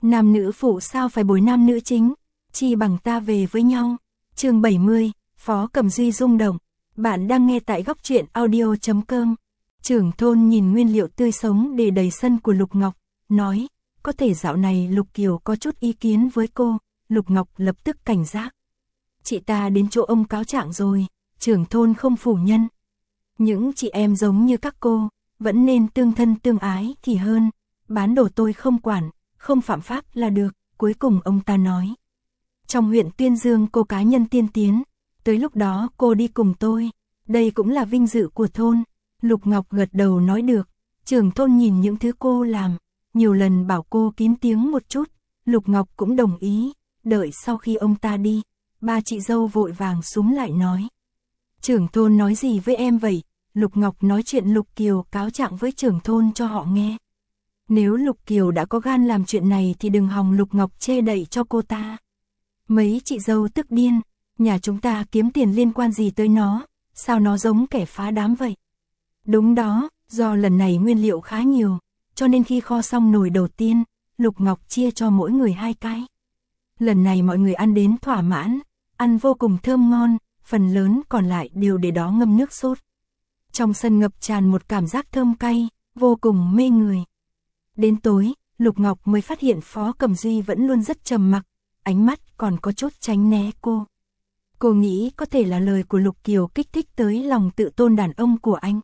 Nam nữ phụ sao phải bồi nam nữ chính, chi bằng ta về với nhau. Chương 70, Phó Cẩm Duy rung động. Bạn đang nghe tại góc truyện audio.com. Trưởng thôn nhìn nguyên liệu tươi sống để đầy sân của Lục Ngọc, nói, có thể dạo này Lục Kiều có chút ý kiến với cô. Lục Ngọc lập tức cảnh giác. Chị ta đến chỗ ông cáo trạng rồi, trưởng thôn không phủ nhân. Những chị em giống như các cô, vẫn nên tương thân tương ái thì hơn, bán đồ tôi không quản, không phạm pháp là được, cuối cùng ông ta nói. Trong huyện tuyên dương cô cá nhân tiên tiến, tới lúc đó cô đi cùng tôi, đây cũng là vinh dự của thôn. Lục Ngọc gật đầu nói được, trưởng thôn nhìn những thứ cô làm, nhiều lần bảo cô kín tiếng một chút, Lục Ngọc cũng đồng ý, đợi sau khi ông ta đi, ba chị dâu vội vàng súm lại nói. Trưởng thôn nói gì với em vậy? Lục Ngọc nói chuyện Lục Kiều cáo trạng với trưởng thôn cho họ nghe. Nếu Lục Kiều đã có gan làm chuyện này thì đừng hòng Lục Ngọc che đậy cho cô ta. Mấy chị dâu tức điên, nhà chúng ta kiếm tiền liên quan gì tới nó, sao nó giống kẻ phá đám vậy? Đúng đó, do lần này nguyên liệu khá nhiều, cho nên khi kho xong nồi đầu tiên, Lục Ngọc chia cho mỗi người 2 cái. Lần này mọi người ăn đến thỏa mãn, ăn vô cùng thơm ngon, phần lớn còn lại đều để đó ngâm nước sốt. Trong sân ngập tràn một cảm giác thơm cay, vô cùng mê người. Đến tối, Lục Ngọc mới phát hiện Phó Cẩm Duy vẫn luôn rất trầm mặc, ánh mắt còn có chút tránh né cô. Cô nghĩ có thể là lời của Lục Kiều kích thích tới lòng tự tôn đàn ông của anh.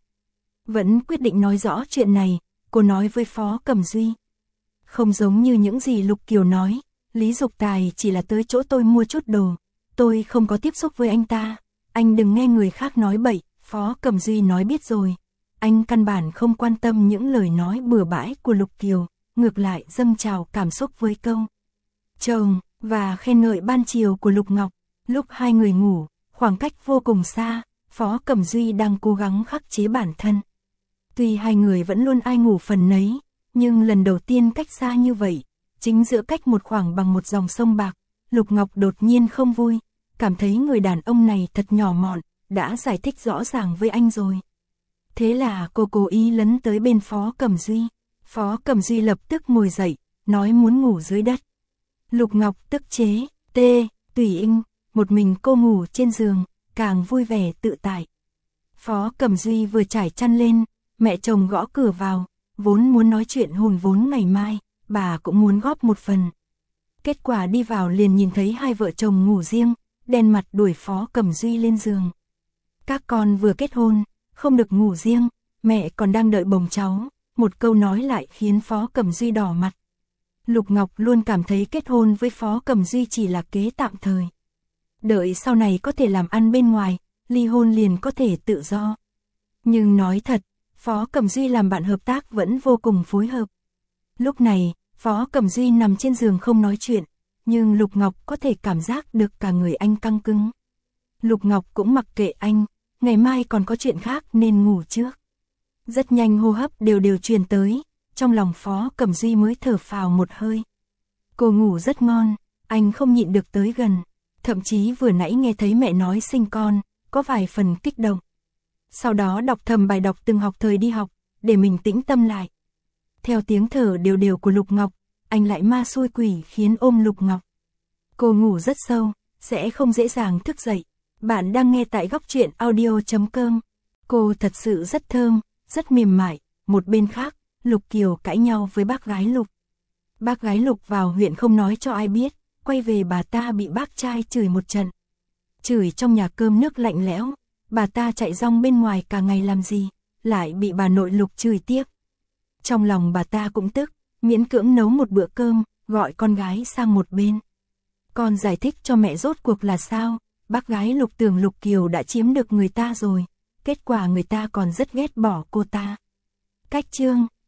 Vẫn quyết định nói rõ chuyện này, cô nói với Phó Cẩm Duy. Không giống như những gì Lục Kiều nói, Lý Dục Tài chỉ là tới chỗ tôi mua chút đồ, tôi không có tiếp xúc với anh ta, anh đừng nghe người khác nói bậy. Phó Cẩm Duy nói biết rồi, anh căn bản không quan tâm những lời nói bừa bãi của Lục Kiều, ngược lại dâng trào cảm xúc với câu chồng và khen ngợi ban chiều của Lục Ngọc. Lúc hai người ngủ, khoảng cách vô cùng xa, Phó Cẩm Duy đang cố gắng khắc chế bản thân. Tuy hai người vẫn luôn ai ngủ phần nấy, nhưng lần đầu tiên cách xa như vậy, chính giữa cách một khoảng bằng một dòng sông bạc, Lục Ngọc đột nhiên không vui, cảm thấy người đàn ông này thật nhỏ mọn, đã giải thích rõ ràng với anh rồi. Thế là cô cố ý lấn tới bên Phó Cẩm Duy. Phó Cẩm Duy lập tức ngồi dậy, nói muốn ngủ dưới đất. Lục Ngọc tức chế, tùy anh, một mình cô ngủ trên giường, càng vui vẻ tự tại. Phó Cẩm Duy vừa trải chăn lên, mẹ chồng gõ cửa vào, vốn muốn nói chuyện hùn vốn ngày mai, bà cũng muốn góp một phần. Kết quả đi vào liền nhìn thấy hai vợ chồng ngủ riêng, đen mặt đuổi Phó Cẩm Duy lên giường. Các con vừa kết hôn, không được ngủ riêng, mẹ còn đang đợi bồng cháu, một câu nói lại khiến Phó Cẩm Duy đỏ mặt. Lục Ngọc luôn cảm thấy kết hôn với Phó Cẩm Duy chỉ là kế tạm thời. Đợi sau này có thể làm ăn bên ngoài, ly hôn liền có thể tự do. Nhưng nói thật, Phó Cẩm Duy làm bạn hợp tác vẫn vô cùng phối hợp. Lúc này, Phó Cẩm Duy nằm trên giường không nói chuyện, nhưng Lục Ngọc có thể cảm giác được cả người anh căng cứng. Lục Ngọc cũng mặc kệ anh, ngày mai còn có chuyện khác nên ngủ trước. Rất nhanh hô hấp đều truyền tới, trong lòng Phó Cẩm Duy mới thở phào một hơi. Cô ngủ rất ngon, anh không nhịn được tới gần, thậm chí vừa nãy nghe thấy mẹ nói sinh con, có vài phần kích động. Sau đó đọc thầm bài đọc từng học thời đi học, để mình tĩnh tâm lại. Theo tiếng thở đều của Lục Ngọc, anh lại ma xui quỷ khiến ôm Lục Ngọc. Cô ngủ rất sâu, sẽ không dễ dàng thức dậy. Bạn đang nghe tại góc truyện audio.com. Cô thật sự rất thơm, rất mềm mại. Một bên khác, Lục Kiều cãi nhau với bác gái Lục. Bác gái Lục vào huyện không nói cho ai biết, quay về bà ta bị bác trai chửi một trận. Chửi trong nhà cơm nước lạnh lẽo, bà ta chạy rong bên ngoài cả ngày làm gì, lại bị bà nội Lục chửi tiếp. Trong lòng bà ta cũng tức, miễn cưỡng nấu một bữa cơm, gọi con gái sang một bên. Con giải thích cho mẹ rốt cuộc là sao? Bác gái Lục tưởng Lục Kiều đã chiếm được người ta rồi, kết quả người ta còn rất ghét bỏ cô ta. Cách chương